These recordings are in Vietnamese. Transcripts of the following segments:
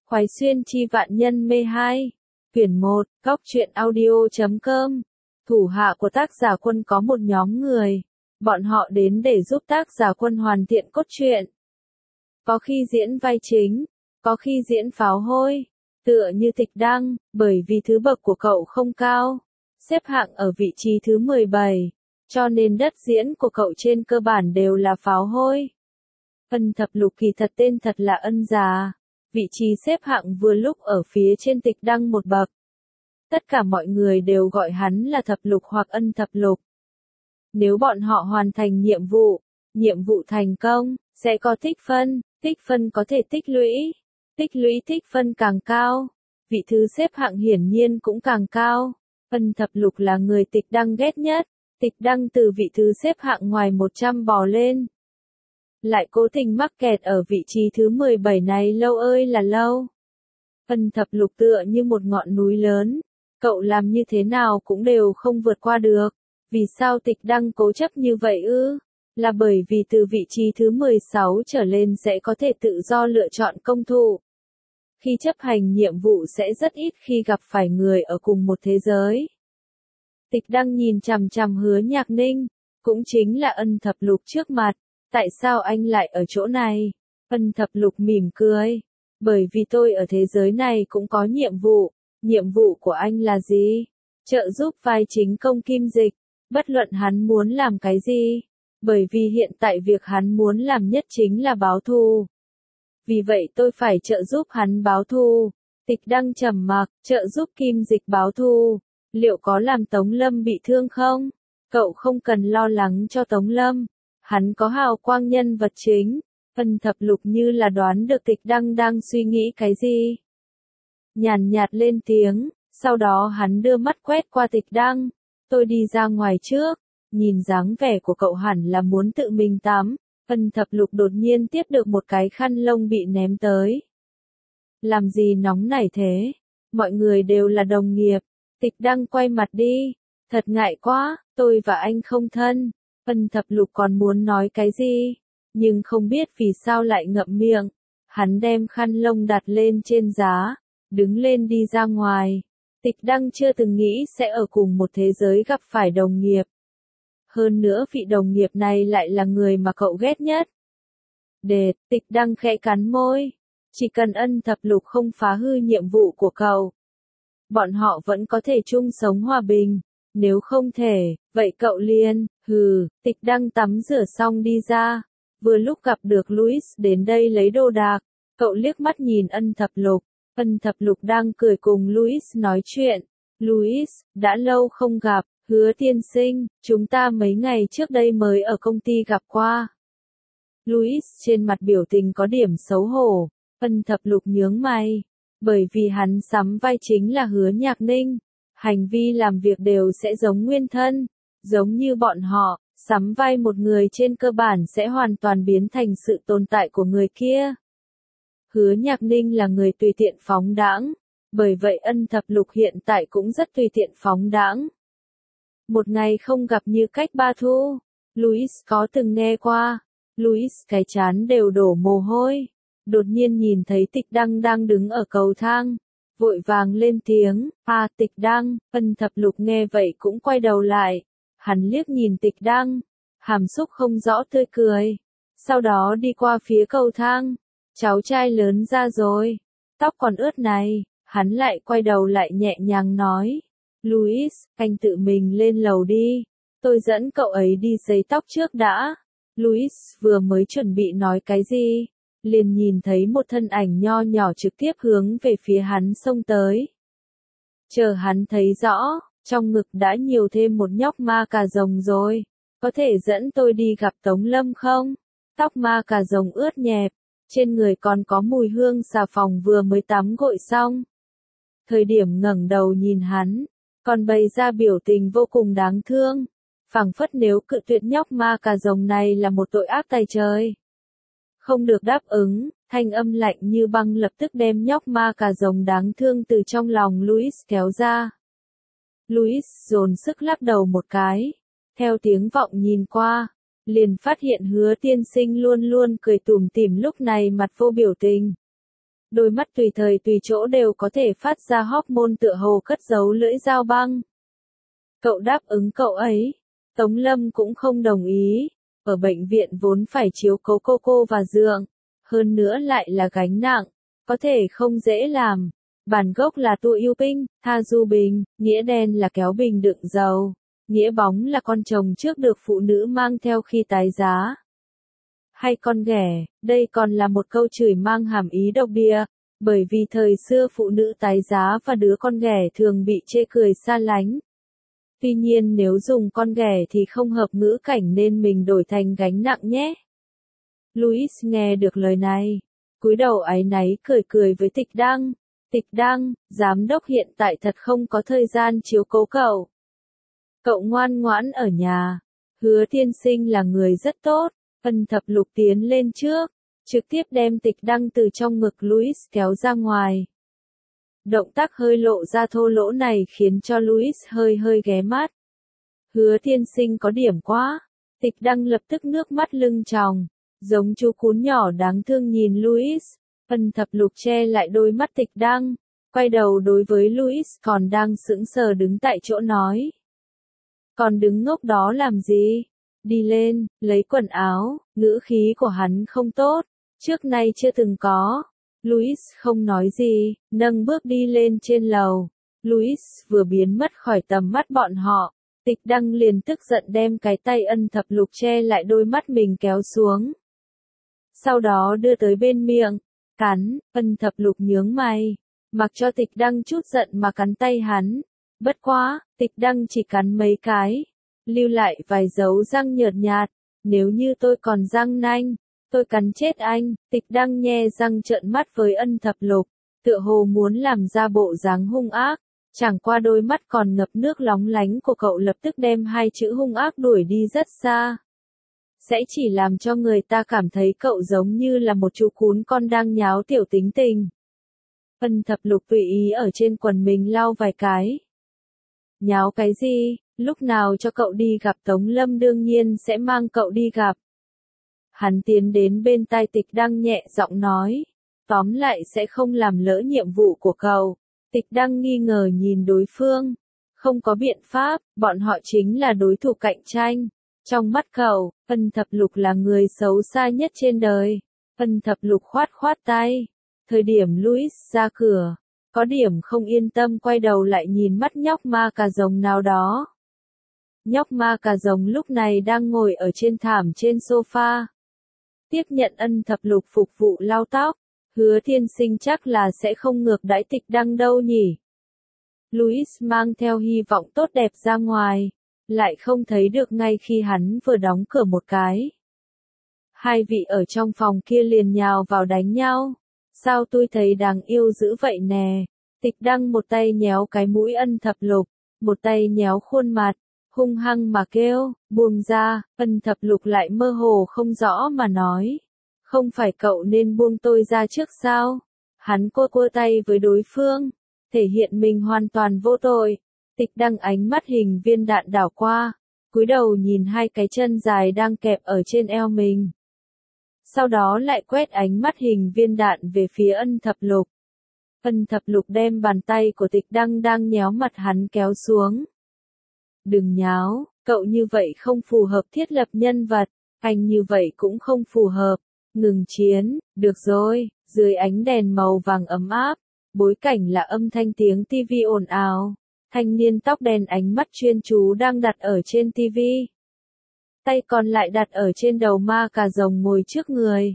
Khoái xuyên chi vạn nhân mê 2. Quyển 1, Góc truyện audio.com. Thủ hạ của tác giả Quân có một nhóm người. Bọn họ đến để giúp tác giả Quân hoàn thiện cốt truyện. Có khi diễn vai chính, có khi diễn pháo hôi. Tựa như Tịch Đăng, bởi vì thứ bậc của cậu không cao, xếp hạng ở vị trí thứ 17, cho nên đất diễn của cậu trên cơ bản đều là pháo hôi. Ân Thập Lục kỳ thật tên thật là Ân Già, vị trí xếp hạng vừa lúc ở phía trên Tịch Đăng một bậc. Tất cả mọi người đều gọi hắn là Thập Lục hoặc Ân Thập Lục. Nếu bọn họ hoàn thành nhiệm vụ thành công, sẽ có tích phân có thể tích lũy tích phân càng cao, vị thứ xếp hạng hiển nhiên cũng càng cao. Ân Thập Lục là người Tịch Đăng ghét nhất, Tịch Đăng từ vị thứ xếp hạng ngoài 100 bò lên. Lại cố tình mắc kẹt ở vị trí thứ 17 này lâu ơi là lâu. Ân Thập Lục tựa như một ngọn núi lớn, cậu làm như thế nào cũng đều không vượt qua được. Vì sao Tịch Đăng cố chấp như vậy ư? Là bởi vì từ vị trí thứ 16 trở lên sẽ có thể tự do lựa chọn công thủ. Khi chấp hành nhiệm vụ sẽ rất ít khi gặp phải người ở cùng một thế giới. Tịch Đăng nhìn chằm chằm Hứa Nhạc Ninh, cũng chính là Ân Thập Lục trước mặt. Tại sao anh lại ở chỗ này? Ân Thập Lục mỉm cười. Bởi vì tôi ở thế giới này cũng có nhiệm vụ. Nhiệm vụ của anh là gì? Trợ giúp vai chính Công Kim Dịch. Bất luận hắn muốn làm cái gì. Bởi vì hiện tại việc hắn muốn làm nhất chính là báo thù. Vì vậy tôi phải trợ giúp hắn báo thù. Tịch Đăng trầm mặc, trợ giúp Kim Dịch báo thù. Liệu có làm Tống Lâm bị thương không? Cậu không cần lo lắng cho Tống Lâm. Hắn có hào quang nhân vật chính. Ân Thập Lục như là đoán được Tịch Đăng đang suy nghĩ cái gì. Nhàn nhạt lên tiếng, sau đó hắn đưa mắt quét qua Tịch Đăng. Tôi đi ra ngoài trước, nhìn dáng vẻ của cậu hẳn là muốn tự mình tắm. Ân Thập Lục đột nhiên tiếp được một cái khăn lông bị ném tới. Làm gì nóng nảy thế? Mọi người đều là đồng nghiệp. Tịch Đăng quay mặt đi. Thật ngại quá, tôi và anh không thân. Ân Thập Lục còn muốn nói cái gì, nhưng không biết vì sao lại ngậm miệng. Hắn đem khăn lông đặt lên trên giá, đứng lên đi ra ngoài. Tịch Đăng chưa từng nghĩ sẽ ở cùng một thế giới gặp phải đồng nghiệp. Hơn nữa vị đồng nghiệp này lại là người mà cậu ghét nhất. Tịch Đăng khẽ cắn môi. Chỉ cần Ân Thập Lục không phá hư nhiệm vụ của cậu, bọn họ vẫn có thể chung sống hòa bình. Nếu không thể, vậy cậu liền, Tịch Đăng tắm rửa xong đi ra. Vừa lúc gặp được Louis đến đây lấy đồ đạc. Cậu liếc mắt nhìn Ân Thập Lục. Ân Thập Lục đang cười cùng Louis nói chuyện. Louis, đã lâu không gặp, Hứa tiên sinh, chúng ta mấy ngày trước đây mới ở công ty gặp qua. Louis trên mặt biểu tình có điểm xấu hổ. Ân Thập Lục nhướng mày. Bởi vì hắn sắm vai chính là Hứa Nhạc Ninh. Hành vi làm việc đều sẽ giống nguyên thân. Giống như bọn họ, sắm vai một người trên cơ bản sẽ hoàn toàn biến thành sự tồn tại của người kia. Hứa Nhạc Ninh là người tùy tiện phóng đãng. Bởi vậy Ân Thập Lục hiện tại cũng rất tùy tiện phóng đãng. Một ngày không gặp như cách ba thu. Louis có từng nghe qua. Louis cái trán đều đổ mồ hôi. Đột nhiên nhìn thấy Tịch Đăng đang đứng ở cầu thang. Vội vàng lên tiếng, Tịch Đăng. Ân Thập Lục nghe vậy cũng quay đầu lại. Hắn liếc nhìn Tịch Đăng, hàm xúc không rõ tươi cười. Sau đó đi qua phía cầu thang. Cháu trai lớn ra rồi. Tóc còn ướt này. Hắn lại quay đầu lại nhẹ nhàng nói. Louis, anh tự mình lên lầu đi. Tôi dẫn cậu ấy đi sấy tóc trước đã. Louis vừa mới chuẩn bị nói cái gì, liền nhìn thấy một thân ảnh nho nhỏ trực tiếp hướng về phía hắn xông tới. Chờ hắn thấy rõ, trong ngực đã nhiều thêm một nhóc ma cà rồng rồi. Có thể dẫn tôi đi gặp Tống Lâm không? Tóc ma cà rồng ướt nhẹp, trên người còn có mùi hương xà phòng vừa mới tắm gội xong. Thời điểm ngẩng đầu nhìn hắn, còn bày ra biểu tình vô cùng đáng thương. Phảng phất nếu cự tuyệt nhóc ma cà rồng này là một tội ác tày trời. Không được đáp ứng, thanh âm lạnh như băng lập tức đem nhóc ma cà rồng đáng thương từ trong lòng Louis kéo ra. Louis dồn sức lắc đầu một cái. Theo tiếng vọng nhìn qua, liền phát hiện Hứa tiên sinh luôn luôn cười tủm tỉm lúc này mặt vô biểu tình. đôi mắt tùy thời tùy chỗ đều có thể phát ra hormone tựa hồ cất giấu lưỡi dao băng. Cậu đáp ứng cậu ấy. Tống Lâm cũng không đồng ý. Ở bệnh viện vốn phải chiếu cố cô và Dượng. Hơn nữa lại là gánh nặng. Có thể không dễ làm. Bản gốc là Tu Yêu Pinh, Tha Du Bình, nghĩa đen là kéo bình đựng dầu. Nghĩa bóng là con chồng trước được phụ nữ mang theo khi tái giá. Hay con ghẻ, đây còn là một câu chửi mang hàm ý độc địa, bởi vì thời xưa phụ nữ tái giá và đứa con ghẻ thường bị chê cười xa lánh. Tuy nhiên nếu dùng con ghẻ thì không hợp ngữ cảnh nên mình đổi thành gánh nặng nhé. Louis nghe được lời này, cúi đầu áy náy cười cười với Tịch Đăng. Tịch Đăng, giám đốc hiện tại thật không có thời gian chiếu cố cậu. Cậu ngoan ngoãn ở nhà. Hứa tiên sinh là người rất tốt. Ân Thập Lục tiến lên trước, trực tiếp đem Tịch Đăng từ trong ngực Louis kéo ra ngoài. Động tác hơi lộ ra thô lỗ này khiến cho Louis hơi ghé mắt. Hứa tiên sinh có điểm quá. Tịch Đăng lập tức nước mắt lưng tròng, giống chú cún nhỏ đáng thương nhìn Louis. Ân Thập Lục che lại đôi mắt Tịch Đăng, quay đầu đối với Louis còn đang sững sờ đứng tại chỗ nói. Còn đứng ngốc đó làm gì? Đi lên, lấy quần áo. Ngữ khí của hắn không tốt, trước nay chưa từng có. Louis không nói gì, nâng bước đi lên trên lầu. Louis vừa biến mất khỏi tầm mắt bọn họ, Tịch Đăng liền tức giận đem cái tay Ân Thập Lục che lại đôi mắt mình kéo xuống. Sau đó đưa tới bên miệng, cắn. Ân Thập Lục nhướng mày, mặc cho Tịch Đăng chút giận mà cắn tay hắn. Bất quá, Tịch Đăng chỉ cắn mấy cái, lưu lại vài dấu răng nhợt nhạt. Nếu như tôi còn răng nanh, tôi cắn chết anh. Tịch Đăng nhe răng trợn mắt với Ân Thập Lục, tựa hồ muốn làm ra bộ dáng hung ác. Chẳng qua đôi mắt còn ngập nước lóng lánh của cậu lập tức đem hai chữ hung ác đuổi đi rất xa. Sẽ chỉ làm cho người ta cảm thấy cậu giống như là một chú cún con đang nháo tiểu tính tình. Ân Thập Lục tùy ý ở trên quần mình lau vài cái. Nháo cái gì? Lúc nào cho cậu đi gặp Tống Lâm đương nhiên sẽ mang cậu đi gặp. Hắn tiến đến bên tai Tịch Đăng nhẹ giọng nói. Tóm lại sẽ không làm lỡ nhiệm vụ của cậu. Tịch Đăng nghi ngờ nhìn đối phương. Không có biện pháp, bọn họ chính là đối thủ cạnh tranh. Trong mắt cậu, Ân Thập Lục là người xấu xa nhất trên đời. Ân Thập Lục khoát tay. Thời điểm Louis ra cửa, có điểm không yên tâm quay đầu lại nhìn mắt nhóc ma cà rồng nào đó. Nhóc ma cà rồng lúc này đang ngồi ở trên thảm trên sofa. Tiếp nhận Ân Thập Lục phục vụ lau tóc. Hứa tiên sinh chắc là sẽ không ngược đãi Tịch Đăng đâu nhỉ. Louis mang theo hy vọng tốt đẹp ra ngoài, lại không thấy được ngay khi hắn vừa đóng cửa một cái. Hai vị ở trong phòng kia liền nhào vào đánh nhau. Sao tôi thấy đáng yêu dữ vậy nè. Tịch Đăng một tay nhéo cái mũi Ân Thập Lục, một tay nhéo khuôn mặt, hung hăng mà kêu, buông ra. Ân Thập Lục lại mơ hồ không rõ mà nói. Không phải cậu nên buông tôi ra trước sao? Hắn cua tay với đối phương, thể hiện mình hoàn toàn vô tội. Tịch Đăng ánh mắt hình viên đạn đảo qua, cúi đầu nhìn hai cái chân dài đang kẹp ở trên eo mình. Sau đó lại quét ánh mắt hình viên đạn về phía Ân Thập Lục. Ân Thập Lục đem bàn tay của Tịch Đăng đang nhéo mặt hắn kéo xuống. Đừng nháo, cậu như vậy không phù hợp thiết lập nhân vật, anh như vậy cũng không phù hợp. Ngừng chiến, được rồi. Dưới ánh đèn màu vàng ấm áp, bối cảnh là âm thanh tiếng tivi ồn ào. Thanh niên tóc đen ánh mắt chuyên chú đang đặt ở trên tivi. Tay còn lại đặt ở trên đầu ma cà rồng ngồi trước người.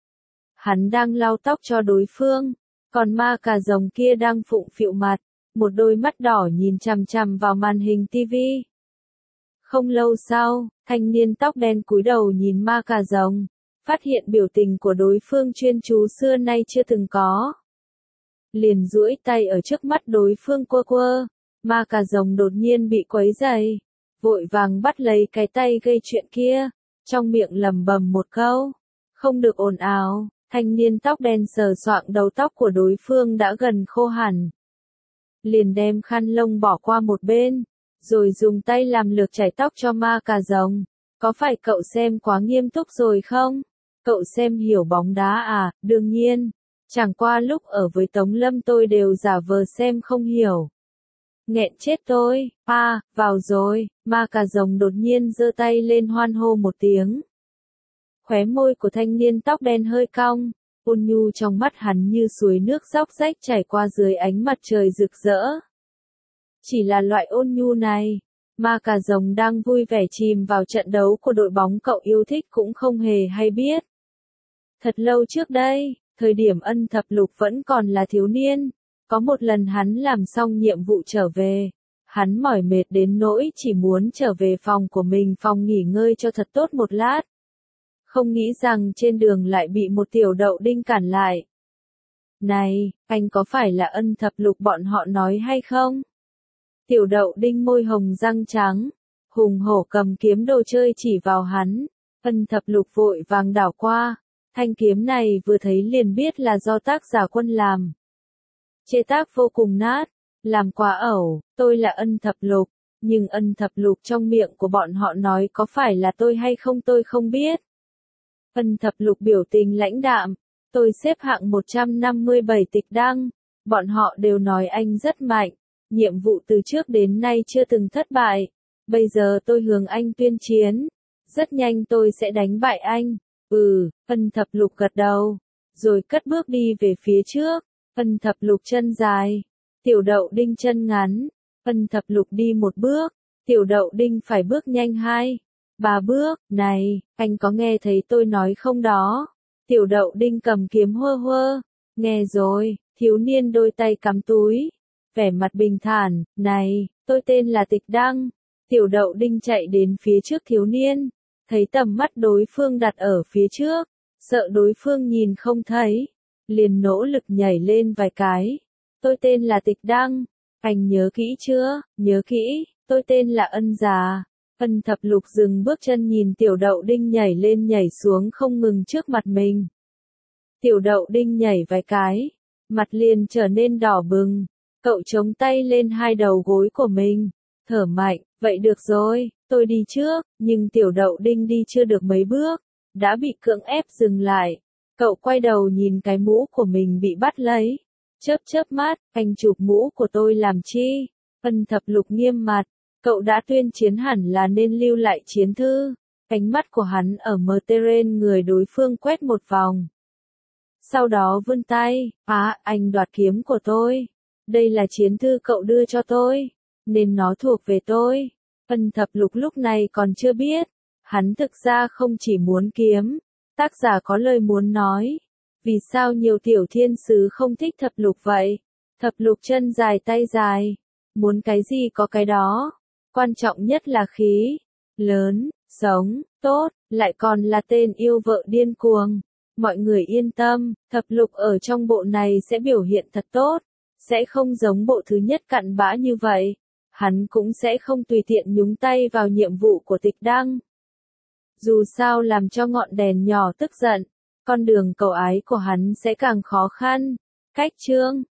Hắn đang lau tóc cho đối phương, còn ma cà rồng kia đang phụng phịu mặt, một đôi mắt đỏ nhìn chằm chằm vào màn hình tivi. Không lâu sau, thanh niên tóc đen cúi đầu nhìn ma cà rồng, phát hiện biểu tình của đối phương chuyên chú xưa nay chưa từng có. Liền duỗi tay ở trước mắt đối phương quơ, ma cà rồng đột nhiên bị quấy rầy, vội vàng bắt lấy cái tay gây chuyện kia, trong miệng lẩm bẩm một câu, không được ồn ào. Thanh niên tóc đen sờ soạng đầu tóc của đối phương đã gần khô hẳn. Liền đem khăn lông bỏ qua một bên, rồi dùng tay làm lược chải tóc cho ma cà rồng. Có phải cậu xem quá nghiêm túc rồi không? Cậu xem hiểu bóng đá à? Đương nhiên. Chẳng qua lúc ở với Tống Lâm tôi đều giả vờ xem không hiểu. Nghẹn chết tôi, vào rồi, ma cà rồng đột nhiên giơ tay lên hoan hô một tiếng. Khóe môi của thanh niên tóc đen hơi cong, ôn nhu trong mắt hắn như suối nước róc rách chảy qua dưới ánh mặt trời rực rỡ. Chỉ là loại ôn nhu này, ma cà rồng đang vui vẻ chìm vào trận đấu của đội bóng cậu yêu thích cũng không hề hay biết. Thật lâu trước đây, thời điểm Ân Thập Lục vẫn còn là thiếu niên, có một lần hắn làm xong nhiệm vụ trở về, hắn mỏi mệt đến nỗi chỉ muốn trở về phòng của mình phòng nghỉ ngơi cho thật tốt một lát. Không nghĩ rằng trên đường lại bị một tiểu đậu đinh cản lại. Này, anh có phải là Ân Thập Lục bọn họ nói hay không? Tiểu đậu đinh môi hồng răng trắng, hùng hổ cầm kiếm đồ chơi chỉ vào hắn. Ân Thập Lục vội vàng đảo qua, thanh kiếm này vừa thấy liền biết là do tác giả Quân làm. Chế tác vô cùng nát, làm quá ẩu, tôi là Ân Thập Lục, nhưng Ân Thập Lục trong miệng của bọn họ nói có phải là tôi hay không tôi không biết. Ân Thập Lục biểu tình lãnh đạm, tôi xếp hạng 157 tịch đăng, bọn họ đều nói anh rất mạnh, nhiệm vụ từ trước đến nay chưa từng thất bại, bây giờ tôi hướng anh tuyên chiến, rất nhanh tôi sẽ đánh bại anh. Ân Thập Lục gật đầu, rồi cất bước đi về phía trước. Ân Thập Lục chân dài, tiểu đậu đinh chân ngắn. Ân Thập Lục đi một bước, tiểu đậu đinh phải bước nhanh 2-3 bước. Này, anh có nghe thấy tôi nói không đó? Tiểu đậu đinh cầm kiếm hơ hơ. Nghe rồi, thiếu niên đôi tay cắm túi, vẻ mặt bình thản. Này, tôi tên là Tịch Đăng. Tiểu đậu đinh chạy đến phía trước thiếu niên, thấy tầm mắt đối phương đặt ở phía trước, sợ đối phương nhìn không thấy, liền nỗ lực nhảy lên vài cái. Tôi tên là Tịch Đăng, anh nhớ kỹ chưa? Nhớ kỹ, tôi tên là Ân già. Ân Thập Lục dừng bước chân nhìn tiểu đậu đinh nhảy lên nhảy xuống không ngừng trước mặt mình. Tiểu đậu đinh nhảy vài cái, mặt liền trở nên đỏ bừng, cậu chống tay lên hai đầu gối của mình, thở mạnh. Vậy được rồi, tôi đi trước, nhưng tiểu đậu đinh đi chưa được mấy bước, đã bị cưỡng ép dừng lại. Cậu quay đầu nhìn cái mũ của mình bị bắt lấy. Chớp mắt, anh chụp mũ của tôi làm chi? Ân Thập Lục nghiêm mặt, cậu đã tuyên chiến hẳn là nên lưu lại chiến thư. Ánh mắt của hắn ở mờ terrain người đối phương quét một vòng. Sau đó vươn tay, anh đoạt kiếm của tôi. Đây là chiến thư cậu đưa cho tôi, nên nó thuộc về tôi. Ân Thập Lục lúc này còn chưa biết, hắn thực ra không chỉ muốn kiếm, tác giả có lời muốn nói. Vì sao nhiều tiểu thiên sứ không thích Thập Lục vậy? Thập Lục chân dài tay dài, muốn cái gì có cái đó. Quan trọng nhất là khí lớn, sống tốt, lại còn là tên yêu vợ điên cuồng. Mọi người yên tâm, Thập Lục ở trong bộ này sẽ biểu hiện thật tốt, sẽ không giống bộ thứ nhất cặn bã như vậy. Hắn cũng sẽ không tùy tiện nhúng tay vào nhiệm vụ của Tịch Đăng. Dù sao làm cho ngọn đèn nhỏ tức giận, con đường cầu ái của hắn sẽ càng khó khăn. Cách chương